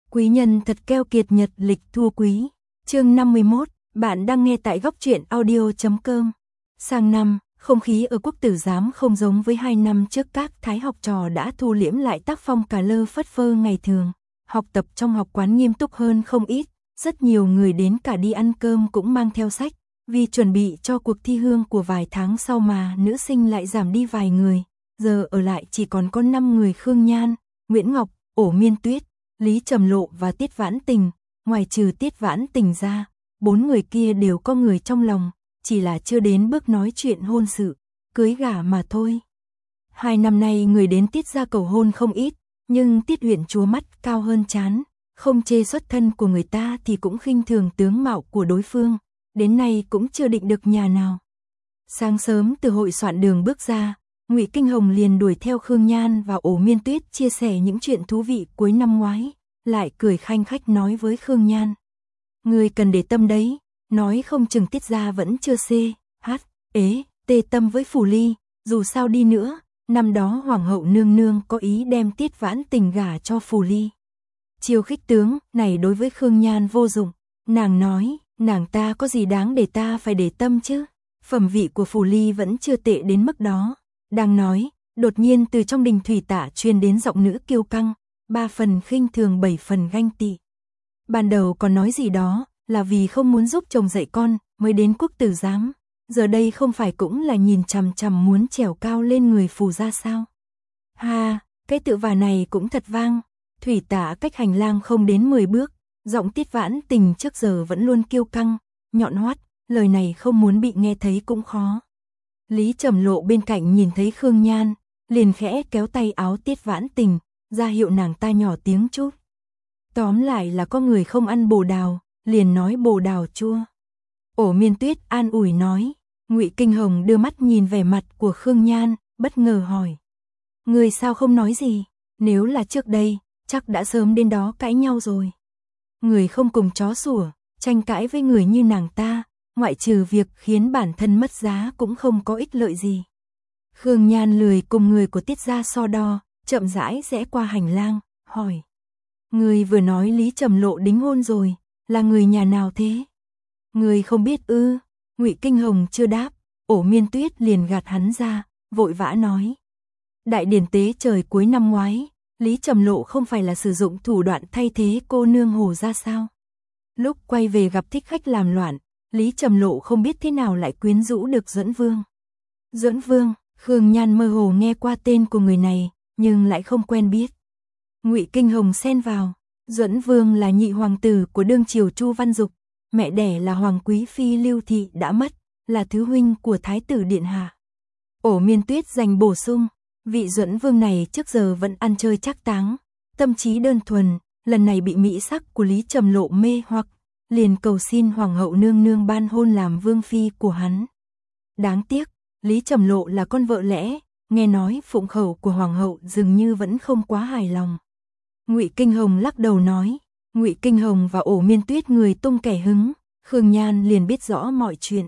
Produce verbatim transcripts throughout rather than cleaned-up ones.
Quý nhân thật keo kiệt, nhật lịch thua quý. Chương năm mươi mốt, bạn đang nghe tại góc truyện audio chấm com. Sang năm, không khí ở Quốc Tử Giám không giống với hai năm trước, các thái học trò đã thu liễm lại tác phong cà lơ phất phơ ngày thường. Học tập trong học quán nghiêm túc hơn không ít, rất nhiều người đến cả đi ăn cơm cũng mang theo sách. Vì chuẩn bị cho cuộc thi hương của vài tháng sau mà nữ sinh lại giảm đi vài người. Giờ ở lại chỉ còn có năm người: Khương Nhan, Nguyễn Ngọc, Ổ Miên Tuyết, Lý Trầm Lộ và Tiết Vãn Tình. Ngoài trừ Tiết Vãn Tình ra, bốn người kia đều có người trong lòng, chỉ là chưa đến bước nói chuyện hôn sự, cưới gả mà thôi. Hai năm nay người đến Tiết gia cầu hôn không ít, nhưng Tiết huyện chúa mắt cao hơn trán, không chê xuất thân của người ta thì cũng khinh thường tướng mạo của đối phương, đến nay cũng chưa định được nhà nào. Sáng sớm từ hội soạn đường bước ra, Ngụy Kinh Hồng liền đuổi theo Khương Nhan và Ổ Miên Tuyết chia sẻ những chuyện thú vị cuối năm ngoái, lại cười khanh khách nói với Khương Nhan: "Người cần để tâm đấy, nói không chừng Tiết gia vẫn chưa xê, hát, ế, tê tâm với Phủ Ly, dù sao đi nữa, năm đó Hoàng hậu nương nương có ý đem Tiết Vãn Tình gả cho Phủ Ly." Chiêu khích tướng này đối với Khương Nhan vô dụng, nàng nói, nàng ta có gì đáng để ta phải để tâm chứ, phẩm vị của Phủ Ly vẫn chưa tệ đến mức đó. Đang nói, đột nhiên từ trong đình thủy tạ truyền đến giọng nữ kiêu căng, ba phần khinh thường bảy phần ganh tị. Ban đầu còn nói gì đó là vì không muốn giúp chồng dạy con mới đến Quốc Tử Giám, giờ đây không phải cũng là nhìn chằm chằm muốn trèo cao lên người Phù gia sao? Ha, cái tự vả này cũng thật vang. Thủy tạ cách hành lang không đến mười bước, giọng Tiết Vãn Tình trước giờ vẫn luôn kiêu căng, nhọn hoắt, lời này không muốn bị nghe thấy cũng khó. Lý Trầm Lộ bên cạnh nhìn thấy Khương Nhan, liền khẽ kéo tay áo Tiết Vãn Tình, ra hiệu nàng ta nhỏ tiếng chút. Tóm lại là có người không ăn bồ đào, liền nói bồ đào chua. Ổ Miên Tuyết an ủi nói. Ngụy Kinh Hồng đưa mắt nhìn vẻ mặt của Khương Nhan, bất ngờ hỏi: "Người sao không nói gì? Nếu là trước đây, chắc đã sớm đến đó cãi nhau rồi. Người không cùng chó sủa, tranh cãi với người như nàng ta, ngoại trừ việc khiến bản thân mất giá cũng không có ích lợi gì." Khương Nhan lười cùng người của Tiết gia so đo, chậm rãi rẽ qua hành lang, hỏi: "Người vừa nói Lý Trầm Lộ đính hôn rồi, là người nhà nào thế?" "Người không biết ư?" Ngụy Kinh Hồng chưa đáp, Ổ Miên Tuyết liền gạt hắn ra, vội vã nói: "Đại điển tế trời cuối năm ngoái, Lý Trầm Lộ không phải là sử dụng thủ đoạn thay thế cô nương Hồ gia sao? Lúc quay về gặp thích khách làm loạn, Lý Trầm Lộ không biết thế nào lại quyến rũ được Duẫn Vương." Duẫn Vương? Khương Nhan mơ hồ nghe qua tên của người này, nhưng lại không quen biết. Ngụy Kinh Hồng xen vào: "Duẫn Vương là nhị hoàng tử của đương triều Chu Văn Dục, mẹ đẻ là hoàng quý phi Lưu Thị đã mất, là thứ huynh của thái tử điện hạ." Ổ Miên Tuyết dành bổ sung: "Vị Duẫn Vương này trước giờ vẫn ăn chơi trác táng, tâm trí đơn thuần, lần này bị mỹ sắc của Lý Trầm Lộ mê hoặc, liền cầu xin hoàng hậu nương nương ban hôn làm vương phi của hắn. Đáng tiếc, Lý Trầm Lộ là con vợ lẽ, nghe nói phụng khẩu của hoàng hậu dường như vẫn không quá hài lòng." Ngụy Kinh Hồng lắc đầu nói. Ngụy Kinh Hồng và Ổ Miên Tuyết người tung kẻ hứng, Khương Nhan liền biết rõ mọi chuyện.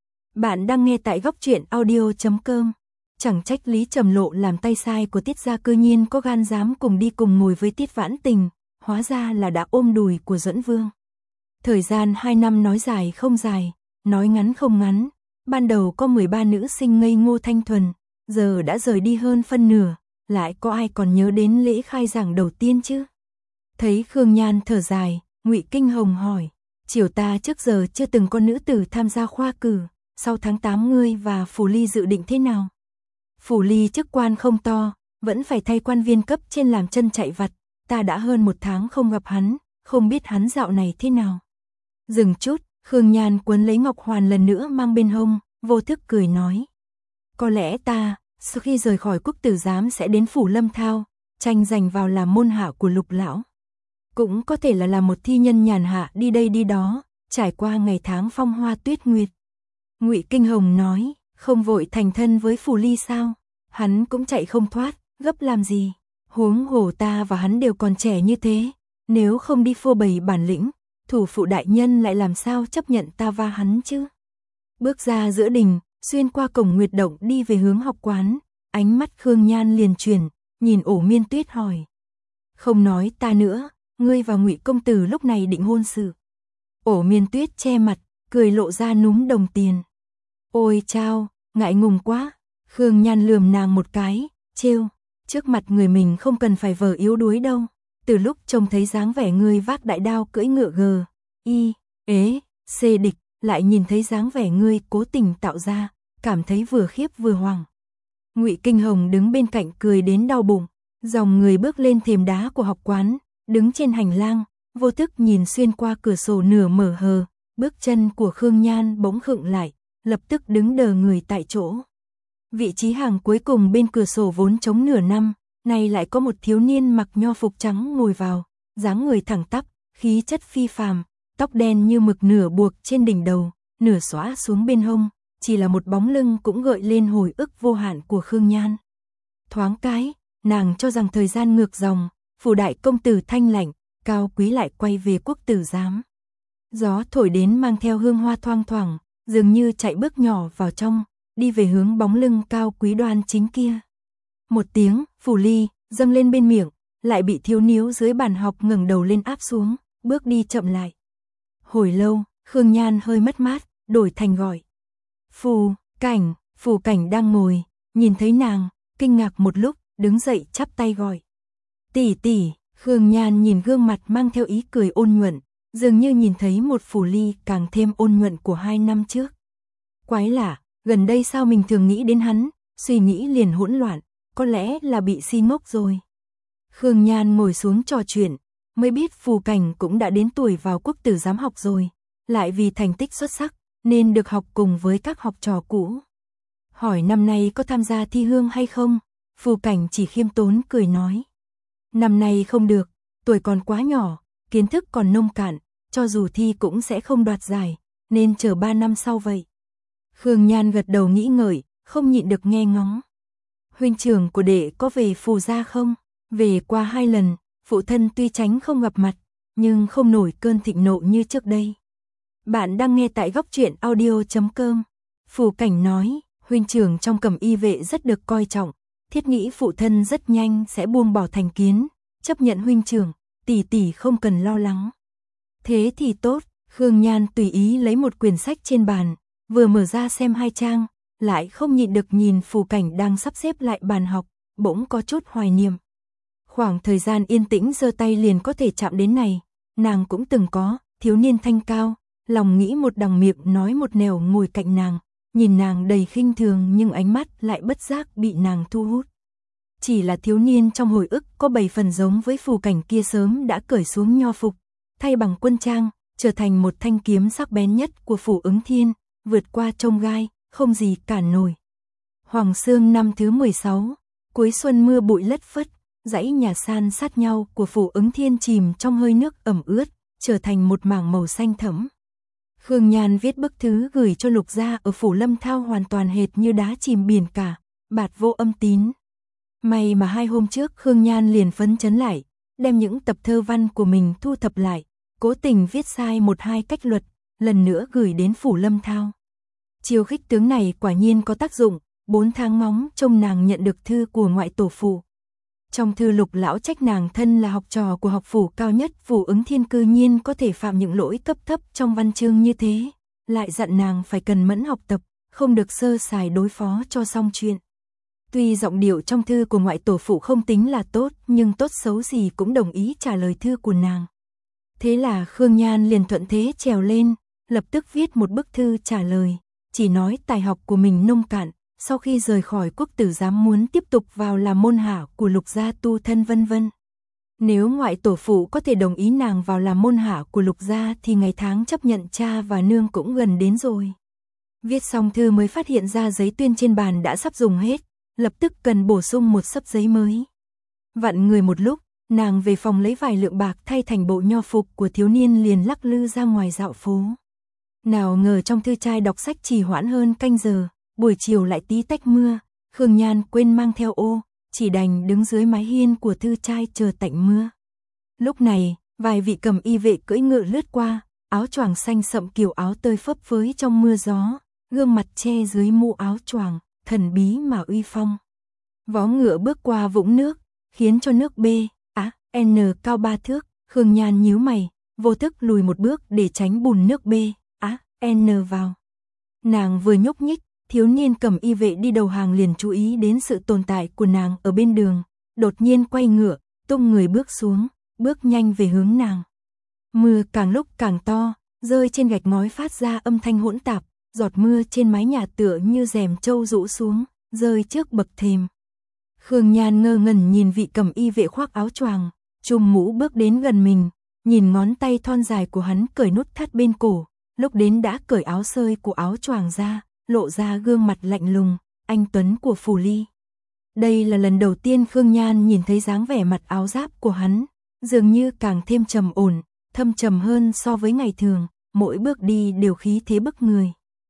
Bạn đang nghe tại góc truyện audio chấm com. Chẳng trách Lý Trầm Lộ làm tay sai của Tiết gia cư nhiên có gan dám cùng đi cùng ngồi với Tiết Vãn Tình, hóa ra là đã ôm đùi của Duẫn Vương. Thời gian hai năm nói dài không dài, nói ngắn không ngắn, ban đầu có mười ba nữ sinh ngây ngô thanh thuần, giờ đã rời đi hơn phân nửa, lại có ai còn nhớ đến lễ khai giảng đầu tiên chứ? Thấy Khương Nhan thở dài, Ngụy Kinh Hồng hỏi: "Triều ta trước giờ chưa từng có nữ tử tham gia khoa cử, sau tháng tám ngươi và Phủ Ly dự định thế nào?" "Phủ Ly chức quan không to, vẫn phải thay quan viên cấp trên làm chân chạy vặt, ta đã hơn một tháng không gặp hắn, không biết hắn dạo này thế nào." Dừng chút, Khương Nhan quấn lấy Ngọc Hoàn lần nữa mang bên hông, vô thức cười nói: "Có lẽ ta, sau khi rời khỏi Quốc Tử Giám sẽ đến Phủ Lâm Thao, tranh giành vào làm môn hạ của Lục lão. Cũng có thể là làm một thi nhân nhàn hạ đi đây đi đó, trải qua ngày tháng phong hoa tuyết nguyệt." Ngụy Kinh Hồng nói: "Không vội thành thân với Phủ Ly sao? Hắn cũng chạy không thoát, gấp làm gì? Huống hồ ta và hắn đều còn trẻ như thế, nếu không đi phô bày bản lĩnh, thủ phụ đại nhân lại làm sao chấp nhận ta va hắn chứ?" Bước ra giữa đình, xuyên qua cổng Nguyệt Động đi về hướng học quán, ánh mắt Khương Nhan liền chuyển, nhìn Ổ Miên Tuyết hỏi: "Không nói ta nữa, ngươi và Ngụy công tử lúc này định hôn sự. Ổ Miên Tuyết che mặt, cười lộ ra núm đồng tiền. Ôi chao, ngại ngùng quá. Khương Nhan lườm nàng một cái, trêu, trước mặt người mình không cần phải vờ yếu đuối đâu. Từ lúc trông thấy dáng vẻ ngươi vác đại đao cưỡi ngựa gờ, y, ế, xê địch, lại nhìn thấy dáng vẻ ngươi cố tình tạo ra, cảm thấy vừa khiếp vừa hoảng. Ngụy Kinh Hồng đứng bên cạnh cười đến đau bụng, dòng người bước lên thềm đá của học quán, đứng trên hành lang, vô thức nhìn xuyên qua cửa sổ nửa mở hờ, bước chân của Khương Nhan bỗng khựng lại, lập tức đứng đờ người tại chỗ. Vị trí hàng cuối cùng bên cửa sổ vốn trống nửa năm, nay lại có một thiếu niên mặc nho phục trắng ngồi vào, dáng người thẳng tắp, khí chất phi phàm, tóc đen như mực nửa buộc trên đỉnh đầu, nửa xõa xuống bên hông, chỉ là một bóng lưng cũng gợi lên hồi ức vô hạn của Khương Nhan. Thoáng cái, nàng cho rằng thời gian ngược dòng, phủ đại công tử thanh lạnh, cao quý lại quay về quốc tử giám. Gió thổi đến mang theo hương hoa thoang thoảng, dường như chạy bước nhỏ vào trong, đi về hướng bóng lưng cao quý đoan chính kia. Một tiếng, phủ ly, dâng lên bên miệng, lại bị thiếu níu dưới bàn học ngẩng đầu lên áp xuống, bước đi chậm lại. Hồi lâu, Khương Nhan hơi mất mát, đổi thành gọi. Phù, cảnh, phù cảnh đang ngồi, nhìn thấy nàng, kinh ngạc một lúc, đứng dậy chắp tay gọi. Tỷ tỷ, Khương Nhan nhìn gương mặt mang theo ý cười ôn nhuận, dường như nhìn thấy một phủ ly càng thêm ôn nhuận của hai năm trước. Quái lạ, gần đây sao mình thường nghĩ đến hắn, suy nghĩ liền hỗn loạn, có lẽ là bị si ngốc rồi. Khương Nhan ngồi xuống trò chuyện, mới biết phù cảnh cũng đã đến tuổi vào quốc tử giám học rồi, lại vì thành tích xuất sắc, nên được học cùng với các học trò cũ. Hỏi năm nay có tham gia thi hương hay không, phù cảnh chỉ khiêm tốn cười nói. Năm nay không được, tuổi còn quá nhỏ, kiến thức còn nông cạn, cho dù thi cũng sẽ không đoạt giải, nên chờ ba năm sau vậy. Khương Nhan gật đầu nghĩ ngợi, không nhịn được nghe ngóng. Huynh trưởng của đệ có về phù gia không? Về qua hai lần, phụ thân tuy tránh không gặp mặt, nhưng không nổi cơn thịnh nộ như trước đây. Bạn đang nghe tại góc truyện audio chấm com. Phù cảnh nói, huynh trưởng trong Cẩm Y vệ rất được coi trọng, thiết nghĩ phụ thân rất nhanh sẽ buông bỏ thành kiến, chấp nhận huynh trưởng, tỷ tỷ không cần lo lắng. Thế thì tốt, Khương Nhan tùy ý lấy một quyển sách trên bàn, vừa mở ra xem hai trang, lại không nhịn được nhìn phù cảnh đang sắp xếp lại bàn học, bỗng có chút hoài niệm. Khoảng thời gian yên tĩnh giơ tay liền có thể chạm đến này, nàng cũng từng có, thiếu niên thanh cao, lòng nghĩ một đằng miệng nói một nẻo ngồi cạnh nàng, nhìn nàng đầy khinh thường nhưng ánh mắt lại bất giác bị nàng thu hút. Chỉ là thiếu niên trong hồi ức có bảy phần giống với phù cảnh kia sớm đã cởi xuống nho phục, thay bằng quân trang, trở thành một thanh kiếm sắc bén nhất của phủ Ứng Thiên, vượt qua chông gai, không gì cản nổi. Hoàng Sương năm thứ mười sáu, cuối xuân mưa bụi lất phất, dãy nhà san sát nhau của phủ Ứng Thiên chìm trong hơi nước ẩm ướt, trở thành một mảng màu xanh thẫm. Khương Nhan viết bức thư gửi cho Lục gia ở phủ Lâm Thao hoàn toàn hệt như đá chìm biển cả, bạt vô âm tín. May mà hai hôm trước Khương Nhan liền phấn chấn lại, đem những tập thơ văn của mình thu thập lại, cố tình viết sai một hai cách luật, lần nữa gửi đến phủ Lâm Thao. Chiêu khích tướng này quả nhiên có tác dụng, bốn tháng ngóng trông nàng nhận được thư của ngoại tổ phụ. Trong thư Lục lão trách nàng thân là học trò của học phủ cao nhất phủ Ứng Thiên cư nhiên có thể phạm những lỗi cấp thấp trong văn chương như thế, lại dặn nàng phải cần mẫn học tập, không được sơ sài đối phó cho xong chuyện. Tuy giọng điệu trong thư của ngoại tổ phụ không tính là tốt, nhưng tốt xấu gì cũng đồng ý trả lời thư của nàng. Thế là Khương Nhan liền thuận thế trèo lên, lập tức viết một bức thư trả lời, chỉ nói tài học của mình nông cạn, sau khi rời khỏi quốc tử giám muốn tiếp tục vào làm môn hạ của Lục gia tu thân vân vân. Nếu ngoại tổ phụ có thể đồng ý nàng vào làm môn hạ của Lục gia thì ngày tháng chấp nhận cha và nương cũng gần đến rồi. Viết xong thư mới phát hiện ra giấy tuyên trên bàn đã sắp dùng hết, lập tức cần bổ sung một xấp giấy mới. Vặn người một lúc, nàng về phòng lấy vài lượng bạc thay thành bộ nho phục của thiếu niên liền lắc lư ra ngoài dạo phố. Nào ngờ trong thư trai đọc sách trì hoãn hơn canh giờ, buổi chiều lại tí tách mưa, Khương Nhan quên mang theo ô, chỉ đành đứng dưới mái hiên của thư trai chờ tạnh mưa. Lúc này, vài vị Cẩm Y vệ cưỡi ngựa lướt qua, áo choàng xanh sậm kiểu áo tơi phấp phới trong mưa gió, gương mặt che dưới mũ áo choàng, thần bí mà uy phong. Vó ngựa bước qua vũng nước, khiến cho nước B, á, N cao ba thước, Khương Nhan nhíu mày, vô thức lùi một bước để tránh bùn nước bê, á, N vào. Nàng vừa nhúc nhích, thiếu niên cầm y vệ đi đầu hàng liền chú ý đến sự tồn tại của nàng ở bên đường, đột nhiên quay ngựa, tung người bước xuống, bước nhanh về hướng nàng. Mưa càng lúc càng to, rơi trên gạch ngói phát ra âm thanh hỗn tạp, giọt mưa trên mái nhà tựa như rèm trâu rũ xuống, rơi trước bậc thềm. Khương Nhan ngơ ngẩn nhìn vị cầm y vệ khoác áo choàng, trùm mũ bước đến gần mình, nhìn ngón tay thon dài của hắn cởi nút thắt bên cổ, lúc đến đã cởi áo sơi của áo choàng ra, lộ ra gương mặt lạnh lùng, anh tuấn của Phù Ly. Đây là lần đầu tiên Khương Nhan nhìn thấy dáng vẻ mặt áo giáp của hắn, dường như càng thêm trầm ổn, thâm trầm hơn so với ngày thường, mỗi bước đi đều khí thế bức người.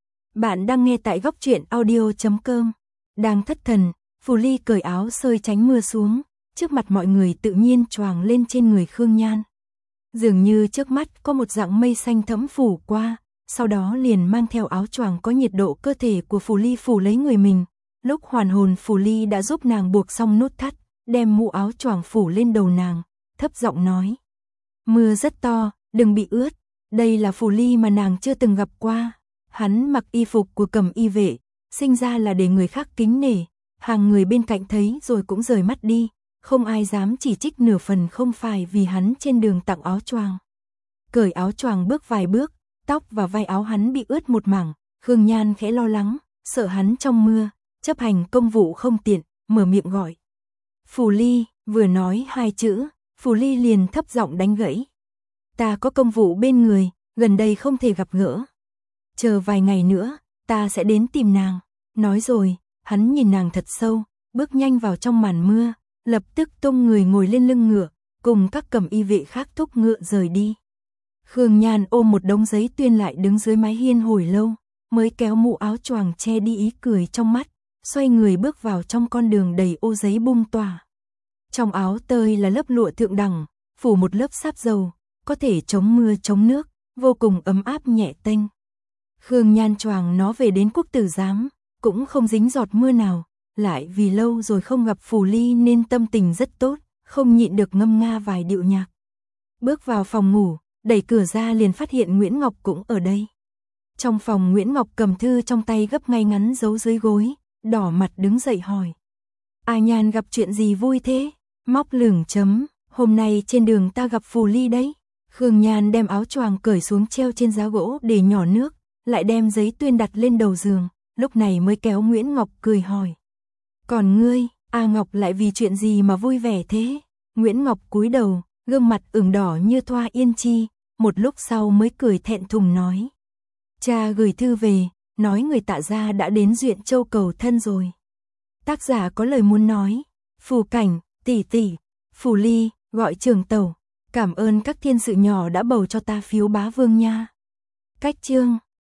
Bạn đang nghe tại góc truyện audio chấm com. Đang thất thần, Phù Ly cởi áo sơi tránh mưa xuống, trước mặt mọi người tự nhiên choàng lên trên người Khương Nhan. Dường như trước mắt có một dạng mây xanh thẫm phủ qua, sau đó liền mang theo áo choàng có nhiệt độ cơ thể của Phù Ly phủ lấy người mình. Lúc hoàn hồn Phù Ly đã giúp nàng buộc xong nút thắt, đem mũ áo choàng phủ lên đầu nàng, thấp giọng nói. Mưa rất to, đừng bị ướt, đây là Phù Ly mà nàng chưa từng gặp qua. Hắn mặc y phục của cầm y vệ, sinh ra là để người khác kính nể, hàng người bên cạnh thấy rồi cũng rời mắt đi, không ai dám chỉ trích nửa phần không phải vì hắn trên đường tặng áo choàng. Cởi áo choàng bước vài bước, tóc và vai áo hắn bị ướt một mảng, Khương Nhan khẽ lo lắng, sợ hắn trong mưa, chấp hành công vụ không tiện, mở miệng gọi. Phù Ly, vừa nói hai chữ, Phù Ly liền thấp giọng đánh gãy. Ta có công vụ bên người, gần đây không thể gặp gỡ. Chờ vài ngày nữa, ta sẽ đến tìm nàng. Nói rồi, hắn nhìn nàng thật sâu, bước nhanh vào trong màn mưa, lập tức tung người ngồi lên lưng ngựa, cùng các cầm y vệ khác thúc ngựa rời đi. Khương Nhan ôm một đống giấy tuyên lại đứng dưới mái hiên hồi lâu, mới kéo mũ áo choàng che đi ý cười trong mắt, xoay người bước vào trong con đường đầy ô giấy bung tỏa. Trong áo tơi là lớp lụa thượng đẳng, phủ một lớp sáp dầu, có thể chống mưa chống nước, vô cùng ấm áp nhẹ tênh. Khương Nhan choàng nó về đến Quốc Tử Giám, cũng không dính giọt mưa nào, lại vì lâu rồi không gặp Phù Ly nên tâm tình rất tốt, không nhịn được ngâm nga vài điệu nhạc. Bước vào phòng ngủ, đẩy cửa ra liền phát hiện Nguyễn Ngọc cũng ở đây. Trong phòng Nguyễn Ngọc cầm thư trong tay gấp ngay ngắn giấu dưới gối, đỏ mặt đứng dậy hỏi. A Nhan gặp chuyện gì vui thế? Móc lửng chấm, hôm nay trên đường ta gặp Phù Ly đấy. Khương Nhan đem áo choàng cởi xuống treo trên giá gỗ để nhỏ nước, lại đem giấy tuyên đặt lên đầu giường, lúc này mới kéo Nguyễn Ngọc cười hỏi. Còn ngươi, A Ngọc lại vì chuyện gì mà vui vẻ thế? Nguyễn Ngọc cúi đầu, gương mặt ửng đỏ như thoa yên chi, một lúc sau mới cười thẹn thùng nói. Cha gửi thư về, nói người Tạ gia đã đến Duyện Châu cầu thân rồi. Tác giả có lời muốn nói. Phù Cảnh, tỷ tỷ, Phù Ly, gọi Trường Tẩu, cảm ơn các thiên sự nhỏ đã bầu cho ta phiếu bá vương nha. Cách chương